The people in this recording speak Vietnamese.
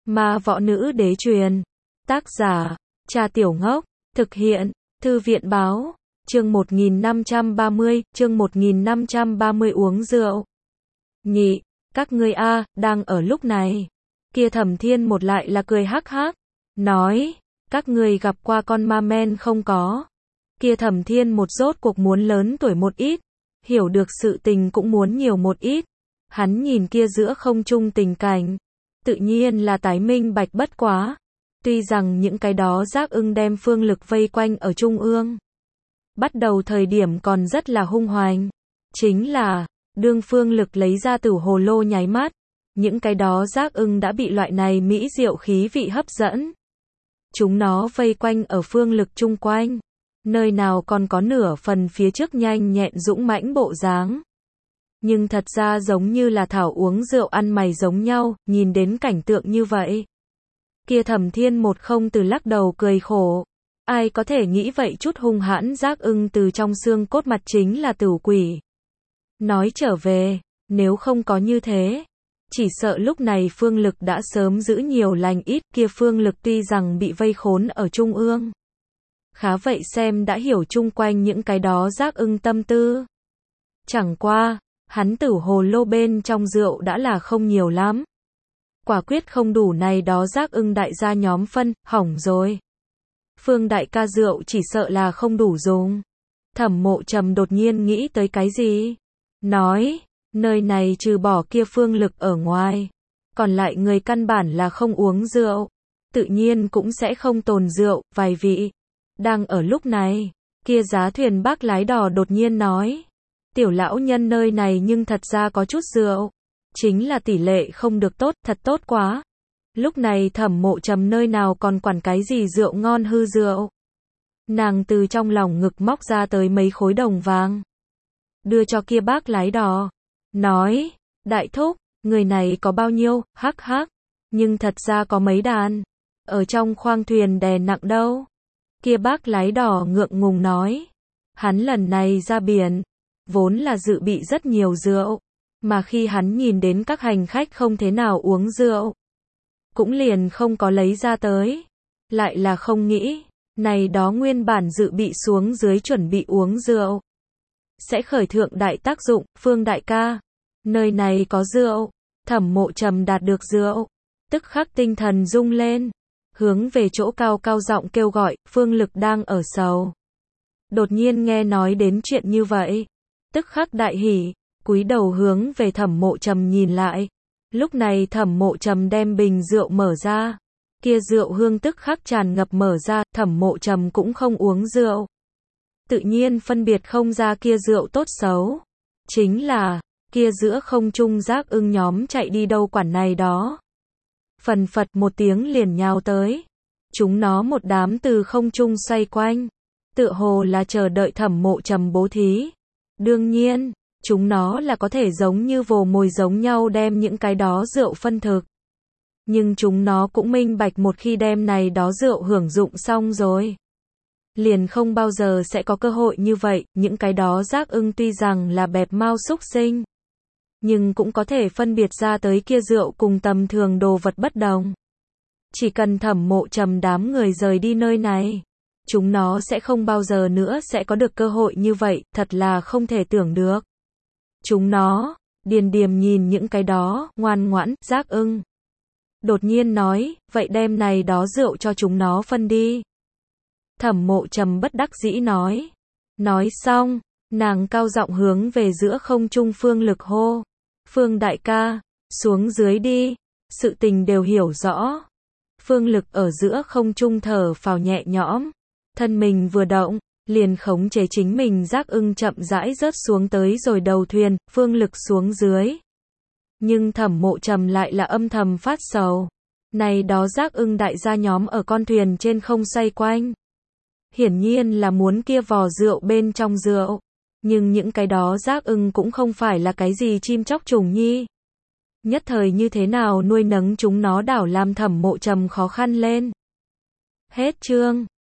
Ma Võ Nữ Đế truyền. Tác giả, Trà Tiểu Ngốc. Thực hiện, Thư viện Báo. Chương 1530, chương 1530 uống rượu. Nhị, các ngươi a, đang ở lúc này. Kia Thẩm Thiên một lại là cười hắc hắc, nói, các ngươi gặp qua con ma men không có. Kia Thẩm Thiên một rốt cuộc muốn lớn tuổi một ít, hiểu được sự tình cũng muốn nhiều một ít. Hắn nhìn kia giữa không trung tình cảnh, tự nhiên là tái minh bạch bất quá. Tuy rằng những cái đó giác ưng đem Phương Lực vây quanh ở trung ương, bắt đầu thời điểm còn rất là hung hoành. Chính là, đương Phương Lực lấy ra Tử Hồ Lô nháy mắt, những cái đó giác ưng đã bị loại này mỹ diệu khí vị hấp dẫn. Chúng nó vây quanh ở Phương Lực chung quanh, nơi nào còn có nửa phần phía trước nhanh nhẹn dũng mãnh bộ dáng. Nhưng thật ra giống như là thảo uống rượu ăn mày giống nhau, nhìn đến cảnh tượng như vậy. Kia Thẩm Thiên một không từ lắc đầu cười khổ. Ai có thể nghĩ vậy chút hung hãn giác ưng từ trong xương cốt mặt chính là tửu quỷ. Nói trở về, nếu không có như thế, chỉ sợ lúc này Phương Lực đã sớm giữ nhiều lành ít. Kia Phương Lực tuy rằng bị vây khốn ở trung ương, khá vậy xem đã hiểu chung quanh những cái đó giác ưng tâm tư. Chẳng qua, hắn Tử Hồ Lô bên trong rượu đã là không nhiều lắm. Quả quyết không đủ này đó giác ưng đại gia nhóm phân, hỏng rồi. Phương đại ca rượu chỉ sợ là không đủ dùng. Thẩm Mộ Trầm đột nhiên nghĩ tới cái gì? Nói, nơi này trừ bỏ kia Phương Lực ở ngoài, còn lại người căn bản là không uống rượu. Tự nhiên cũng sẽ không tồn rượu, vài vị. Đang ở lúc này, kia giá thuyền bác lái đò đột nhiên nói. Tiểu lão nhân nơi này nhưng thật ra có chút rượu. Chính là tỷ lệ không được tốt, thật tốt quá. Lúc này Thẩm Mộ Trầm nơi nào còn quản cái gì rượu ngon hư rượu. Nàng từ trong lòng ngực móc ra tới mấy khối đồng vàng, đưa cho kia bác lái đò. Nói, đại thúc, người này có bao nhiêu, hắc hắc. Nhưng thật ra có mấy đàn. Ở trong khoang thuyền đè nặng đâu. Kia bác lái đò ngượng ngùng nói. Hắn lần này ra biển, vốn là dự bị rất nhiều rượu. Mà khi hắn nhìn đến các hành khách không thế nào uống rượu, cũng liền không có lấy ra tới. Lại là không nghĩ, này đó nguyên bản dự bị xuống dưới chuẩn bị uống rượu, sẽ khởi thượng đại tác dụng. Phương đại ca, nơi này có rượu. Thẩm Mộ Trầm đạt được rượu, tức khắc tinh thần rung lên, hướng về chỗ cao cao giọng kêu gọi. Phương Lực đang ở sầu, đột nhiên nghe nói đến chuyện như vậy, tức khắc đại hỉ, cúi đầu hướng về Thẩm Mộ Trầm nhìn lại. Lúc này Thẩm Mộ Trầm đem bình rượu mở ra, kia rượu hương tức khắc tràn ngập mở ra. Thẩm Mộ Trầm cũng không uống rượu, tự nhiên phân biệt không ra kia rượu tốt xấu. Chính là, kia giữa không trung giác ưng nhóm chạy đi đâu quản này đó. Phần phật một tiếng liền nhào tới. Chúng nó một đám từ không trung xoay quanh, tựa hồ là chờ đợi Thẩm Mộ Trầm bố thí. Đương nhiên, chúng nó là có thể giống như vồ mồi giống nhau đem những cái đó rượu phân thực. Nhưng chúng nó cũng minh bạch một khi đem này đó rượu hưởng dụng xong rồi, liền không bao giờ sẽ có cơ hội như vậy. Những cái đó giác ưng tuy rằng là bẹp mau xúc sinh, nhưng cũng có thể phân biệt ra tới kia rượu cùng tầm thường đồ vật bất đồng. Chỉ cần Thẩm Mộ Trầm đám người rời đi nơi này, chúng nó sẽ không bao giờ nữa sẽ có được cơ hội như vậy, thật là không thể tưởng được. Chúng nó, điềm điềm nhìn những cái đó, ngoan ngoãn, giác ưng. Đột nhiên nói, vậy đem này đó rượu cho chúng nó phân đi. Thẩm Mộ Trầm bất đắc dĩ nói. Nói xong, nàng cao giọng hướng về giữa không trung Phương Lực hô. Phương đại ca, xuống dưới đi, sự tình đều hiểu rõ. Phương Lực ở giữa không trung thở phào nhẹ nhõm, thân mình vừa động, liền khống chế chính mình giác ưng chậm rãi rớt xuống tới rồi đầu thuyền. Phương Lực xuống dưới, nhưng Thẩm Mộ Trầm lại là âm thầm phát sầu. Này đó giác ưng đại gia nhóm ở con thuyền trên không xoay quanh, hiển nhiên là muốn kia vò rượu bên trong rượu. Nhưng những cái đó giác ưng cũng không phải là cái gì chim chóc trùng nhi. Nhất thời như thế nào nuôi nấng chúng nó đảo làm Thẩm Mộ Trầm khó khăn lên. Hết chương.